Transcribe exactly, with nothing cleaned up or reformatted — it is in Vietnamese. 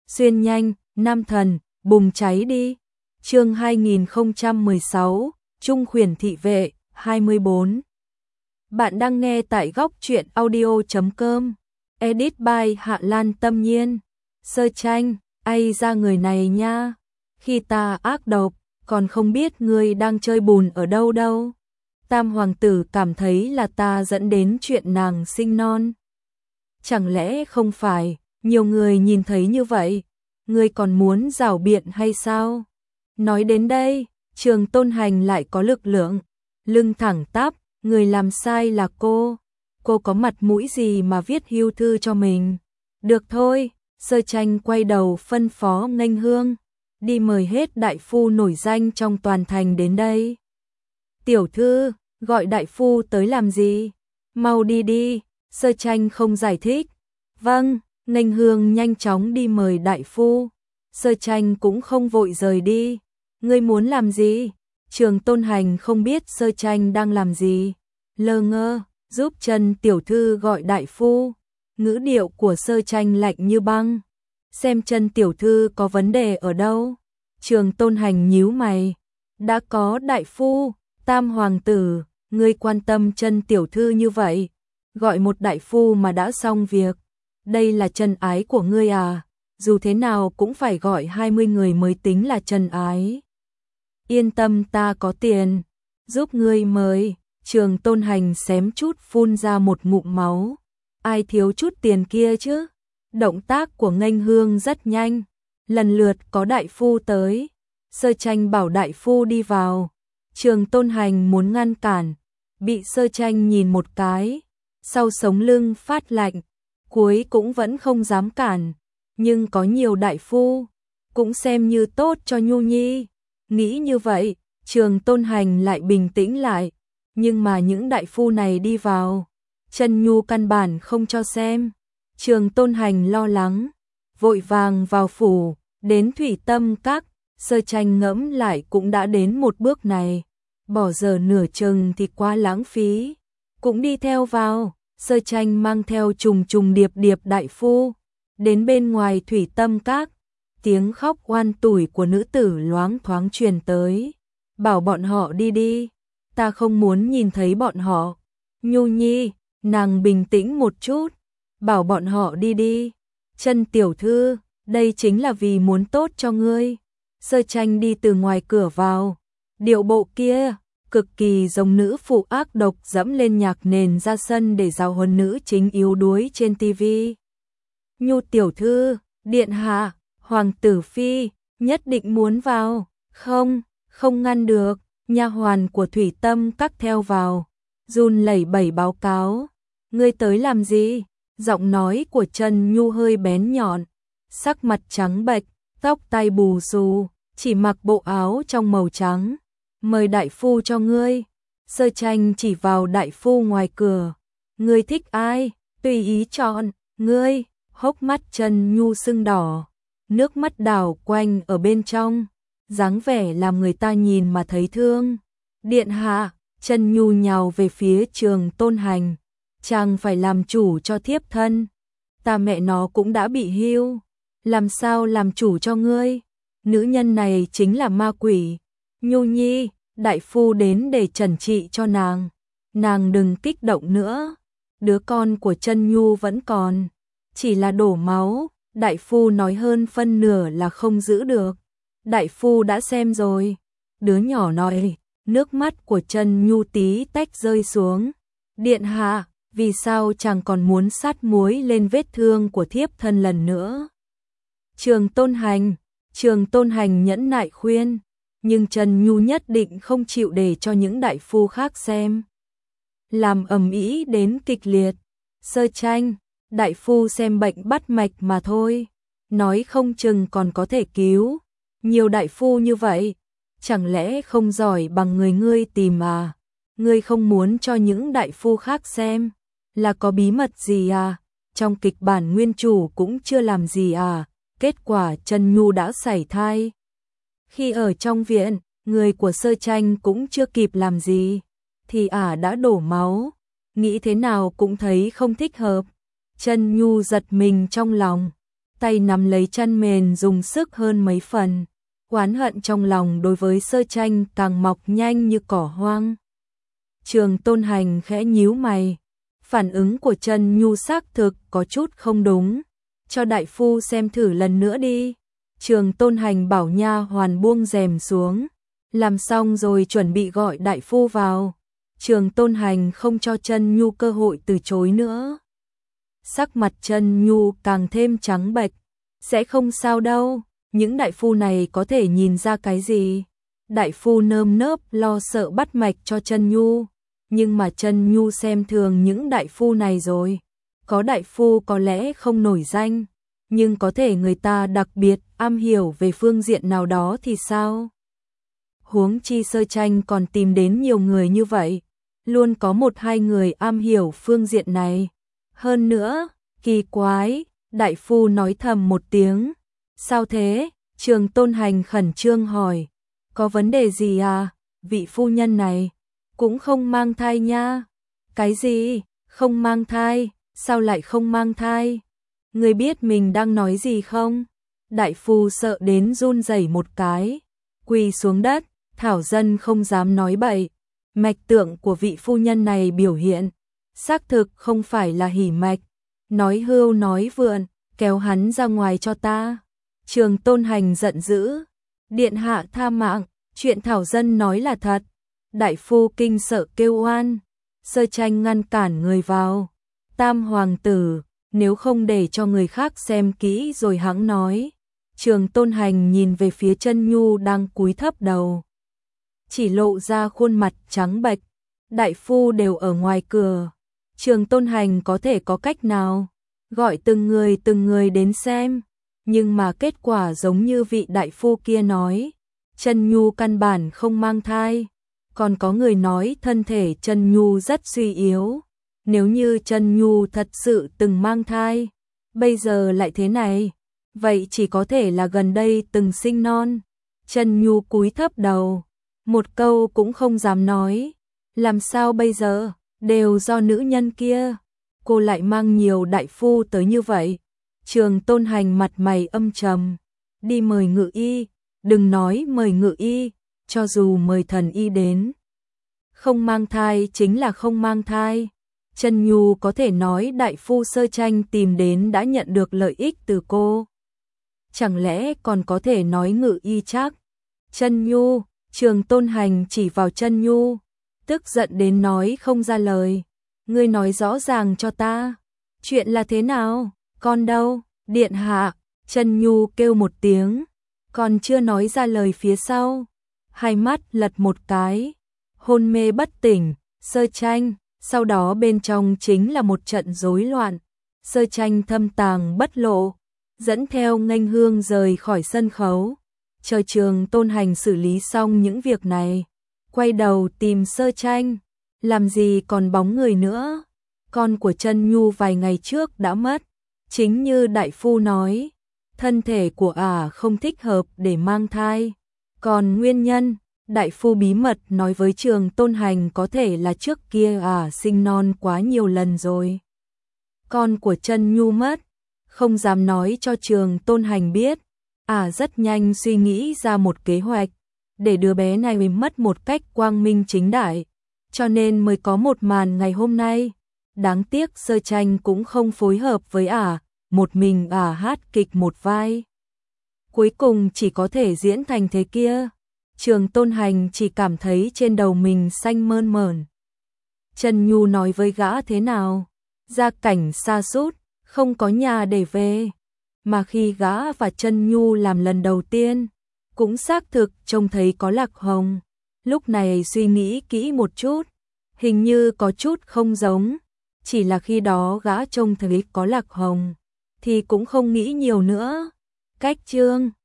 xuyên nhanh, nam thần, bùng cháy đi. Chương hai nghìn không trăm mười sáu, Trung khuyển thị vệ, hai mươi bốn. Bạn đang nghe tại góc truyện audio chấm com. Edit by Hạ Lan Tâm Nhiên. Sơ tranh, ai ra người này nha. Khi ta ác độc, còn không biết ngươi đang chơi bùn ở đâu đâu. Tam hoàng tử cảm thấy là ta dẫn đến chuyện nàng sinh non. Chẳng lẽ không phải, nhiều người nhìn thấy như vậy, ngươi còn muốn rảo biện hay sao? Nói đến đây, Trường Tôn Hành lại có lực lượng, lưng thẳng tắp, người làm sai là cô. Cô có mặt mũi gì mà viết hưu thư cho mình? Được thôi, Sơ tranh quay đầu phân phó Nghênh Hương, đi mời hết đại phu nổi danh trong toàn thành đến đây. Tiểu thư, gọi đại phu tới làm gì? Mau đi đi, Sơ tranh không giải thích. Vâng, Nghênh Hương nhanh chóng đi mời đại phu. Sơ tranh cũng không vội rời đi. Ngươi muốn làm gì? Trường Tôn Hành không biết Sơ tranh đang làm gì. Lơ ngơ, giúp Trần tiểu thư gọi đại phu. Ngữ điệu của Sơ tranh lạnh như băng. Xem Trần tiểu thư có vấn đề ở đâu? Trường Tôn Hành nhíu mày. Đã có đại phu, Tam hoàng tử, ngươi quan tâm Trần tiểu thư như vậy, gọi một đại phu mà đã xong việc. Đây là trần ái của ngươi à? Dù thế nào cũng phải gọi hai mươi người mới tính là trần ái. Yên tâm, ta có tiền, giúp ngươi mời. Trường Tôn Hành xém chút phun ra một ngụm máu. Ai thiếu chút tiền kia chứ? Động tác của Nghênh Hương rất nhanh, lần lượt có đại phu tới. Sơ tranh bảo đại phu đi vào. Trường Tôn Hành muốn ngăn cản, bị Sơ tranh nhìn một cái, sau sống lưng phát lạnh, cuối cũng vẫn không dám cản. Nhưng có nhiều đại phu, cũng xem như tốt cho Nhu Nhi. Nghĩ như vậy, Trường Tôn Hành lại bình tĩnh lại. Nhưng mà những đại phu này đi vào, Trần Nhu căn bản không cho xem. Trường Tôn Hành lo lắng, vội vàng vào phủ, đến Thủy Tâm Các. Sơ tranh ngẫm lại cũng đã đến một bước này, bỏ giờ nửa chừng thì quá lãng phí. Cũng đi theo vào, Sơ tranh mang theo trùng trùng điệp điệp đại phu. Đến bên ngoài Thủy Tâm Các, tiếng khóc oan tủi của nữ tử loáng thoáng truyền tới. Bảo bọn họ đi đi, ta không muốn nhìn thấy bọn họ. Nhu Nhi, nàng bình tĩnh một chút, bảo bọn họ đi đi. Trần tiểu thư, đây chính là vì muốn tốt cho ngươi. Sơ tranh đi từ ngoài cửa vào, điệu bộ kia cực kỳ giống nữ phụ ác độc dẫm lên nhạc nền ra sân để giáo huấn nữ chính yếu đuối trên tivi. Nhu tiểu thư, điện hạ, hoàng tử phi, nhất định muốn vào. Không, không ngăn được. Nha hoàn của Thủy Tâm Các theo vào, run lẩy bẩy báo cáo. Ngươi tới làm gì? Giọng nói của Trần Nhu hơi bén nhọn, sắc mặt trắng bệch, tóc tai bù xù, chỉ mặc bộ áo trong màu trắng. Mời đại phu cho ngươi. Sơ tranh chỉ vào đại phu ngoài cửa. Ngươi thích ai? Tùy ý chọn. Ngươi. Hốc mắt Trần Nhu sưng đỏ, nước mắt đảo quanh ở bên trong, dáng vẻ làm người ta nhìn mà thấy thương. Điện hạ, Trần Nhu nhào về phía Trường Tôn Hành. Chàng phải làm chủ cho thiếp thân. Ta mẹ nó cũng đã bị hưu, làm sao làm chủ cho ngươi? Nữ nhân này chính là ma quỷ. Nhu Nhi, đại phu đến để trần trị cho nàng. Nàng đừng kích động nữa. Đứa con của Trần Nhu vẫn còn, chỉ là đổ máu. Đại phu nói hơn phân nửa là không giữ được. Đại phu đã xem rồi. Đứa nhỏ nói. Nước mắt của Trần Nhu tí tách rơi xuống. Điện hạ, vì sao chàng còn muốn sát muối lên vết thương của thiếp thân lần nữa? Trường Tôn Hành, Trường Tôn Hành nhẫn nại khuyên, nhưng Trần Nhu nhất định không chịu để cho những đại phu khác xem. Làm ầm ĩ đến kịch liệt. Sơ tranh, đại phu xem bệnh bắt mạch mà thôi, nói không chừng còn có thể cứu. Nhiều đại phu như vậy, chẳng lẽ không giỏi bằng người ngươi tìm à? Ngươi không muốn cho những đại phu khác xem, là có bí mật gì à? Trong kịch bản nguyên chủ cũng chưa làm gì à? Kết quả Trần Nhu đã sảy thai. Khi ở trong viện, người của Sơ tranh cũng chưa kịp làm gì, thì ả à đã đổ máu. Nghĩ thế nào cũng thấy không thích hợp. Trần Nhu giật mình trong lòng, tay nắm lấy chăn mền dùng sức hơn mấy phần. Oán hận trong lòng đối với Sơ Tranh càng mọc nhanh như cỏ hoang. Trường Tôn Hành khẽ nhíu mày. Phản ứng của Chân Nhu xác thực có chút không đúng. Cho đại phu xem thử lần nữa đi. Trường Tôn Hành bảo nha hoàn buông rèm xuống. Làm xong rồi chuẩn bị gọi đại phu vào. Trường Tôn Hành không cho Chân Nhu cơ hội từ chối nữa. Sắc mặt Chân Nhu càng thêm trắng bệch. Sẽ không sao đâu. Những đại phu này có thể nhìn ra cái gì? Đại phu nơm nớp lo sợ bắt mạch cho Chân Nhu. Nhưng mà Chân Nhu xem thường những đại phu này rồi. Có đại phu có lẽ không nổi danh, nhưng có thể người ta đặc biệt am hiểu về phương diện nào đó thì sao? Huống chi Sơ Tranh còn tìm đến nhiều người như vậy, luôn có một hai người am hiểu phương diện này. Hơn nữa, kỳ quái, đại phu nói thầm một tiếng. Sao thế? Trường Tôn Hành khẩn trương hỏi. Có vấn đề gì à? Vị phu nhân này cũng không mang thai nha. Cái gì? Không mang thai? Sao lại không mang thai? Người biết mình đang nói gì không? Đại phu sợ đến run rẩy một cái, quỳ xuống đất. Thảo dân không dám nói bậy. Mạch tượng của vị phu nhân này biểu hiện xác thực không phải là hỉ mạch. Nói hưu nói vượn, kéo hắn ra ngoài cho ta. Trường Tôn Hành giận dữ. Điện hạ tha mạng, chuyện Thảo dân nói là thật. Đại phu kinh sợ kêu oan. Sơ Tranh ngăn cản người vào. Tam hoàng tử, nếu không để cho người khác xem kỹ rồi hãng nói. Trường Tôn Hành nhìn về phía Chân Nhu đang cúi thấp đầu, chỉ lộ ra khuôn mặt trắng bệch. Đại phu đều ở ngoài cửa. Trường Tôn Hành có thể có cách nào? Gọi từng người từng người đến xem. Nhưng mà kết quả giống như vị đại phu kia nói. Chân Nhu căn bản không mang thai. Còn có người nói thân thể Chân Nhu rất suy yếu. Nếu như Chân Nhu thật sự từng mang thai, bây giờ lại thế này, vậy chỉ có thể là gần đây từng sinh non. Chân Nhu cúi thấp đầu, một câu cũng không dám nói. Làm sao bây giờ? Đều do nữ nhân kia. Cô lại mang nhiều đại phu tới như vậy. Trường Tôn Hành mặt mày âm trầm. Đi mời ngự y. Đừng nói mời ngự y, cho dù mời thần y đến. Không mang thai chính là không mang thai. Chân Nhu có thể nói đại phu Sơ Tranh tìm đến đã nhận được lợi ích từ cô. Chẳng lẽ còn có thể nói ngự y chắc? Chân Nhu, Trường Tôn Hành chỉ vào Chân Nhu, tức giận đến nói không ra lời. Ngươi nói rõ ràng cho ta. Chuyện là thế nào? Con đâu? Điện hạ. Chân Nhu kêu một tiếng, còn chưa nói ra lời phía sau. Hai mắt lật một cái, hôn mê bất tỉnh. Sơ Tranh. Sau đó bên trong chính là một trận rối loạn. Sơ Tranh thâm tàng bất lộ, dẫn theo nghênh hương rời khỏi sân khấu. Chờ Trường Tôn Hành xử lý xong những việc này, quay đầu tìm Sơ Tranh. Làm gì còn bóng người nữa. Con của Chân Nhu vài ngày trước đã mất. Chính như đại phu nói, thân thể của ả không thích hợp để mang thai. Còn nguyên nhân, đại phu bí mật nói với Trường Tôn Hành có thể là trước kia ả sinh non quá nhiều lần rồi. Con của Chân Nhu mất, không dám nói cho Trường Tôn Hành biết. Ả rất nhanh suy nghĩ ra một kế hoạch để đứa bé này mất một cách quang minh chính đại, cho nên mới có một màn ngày hôm nay. Đáng tiếc Sơ Tranh cũng không phối hợp với ả, một mình ả hát kịch một vai. Cuối cùng chỉ có thể diễn thành thế kia. Trường Tôn Hành chỉ cảm thấy trên đầu mình xanh mơn mởn. Chân Nhu nói với gã thế nào? Gia cảnh sa sút, không có nhà để về. Mà khi gã và Chân Nhu làm lần đầu tiên, cũng xác thực trông thấy có Lạc Hồng. Lúc này suy nghĩ kỹ một chút, hình như có chút không giống. Chỉ là khi đó gã trông thấy có Lạc Hồng, thì cũng không nghĩ nhiều nữa. Cách chương